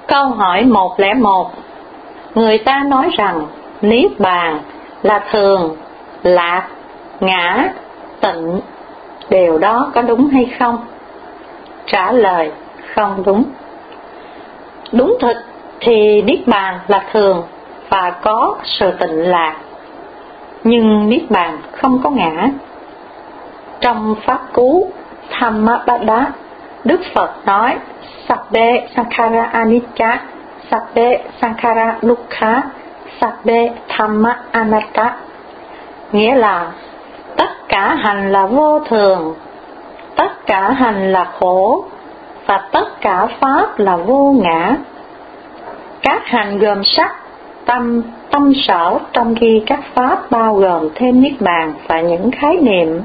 Câu hỏi 101. Người ta nói rằng Niết Bàn là thường, lạc, ngã, tịnh. Điều đó có đúng hay không? Trả lời không đúng. Đúng thực thì Niết Bàn là thường và có sự tịnh lạc, nhưng Niết Bàn không có ngã. Trong Pháp Cú Thammapada, Đức Phật nói Sabbe Sankhara Anicca, Sabbe Sankhara Dukkha, Sabbe Dhamma Anatta, nghĩa là tất cả hành là vô thường, tất cả hành là khổ và tất cả pháp là vô ngã. Các hành gồm sắc, tâm, tâm sở, trong khi các pháp bao gồm thêm Niết Bàn và những khái niệm.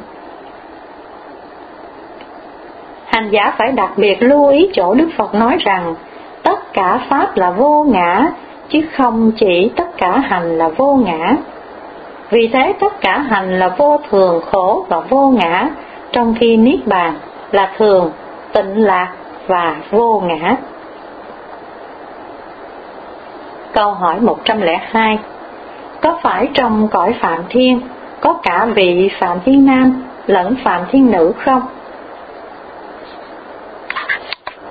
Hành giả phải đặc biệt lưu ý chỗ Đức Phật nói rằng tất cả pháp là vô ngã, chứ không chỉ tất cả hành là vô ngã. Vì thế tất cả hành là vô thường, khổ và vô ngã, trong khi Niết Bàn là thường, tịnh lạc và vô ngã. Câu hỏi 102. Có phải trong cõi Phạm Thiên có cả vị Phạm Thiên Nam lẫn Phạm Thiên Nữ không?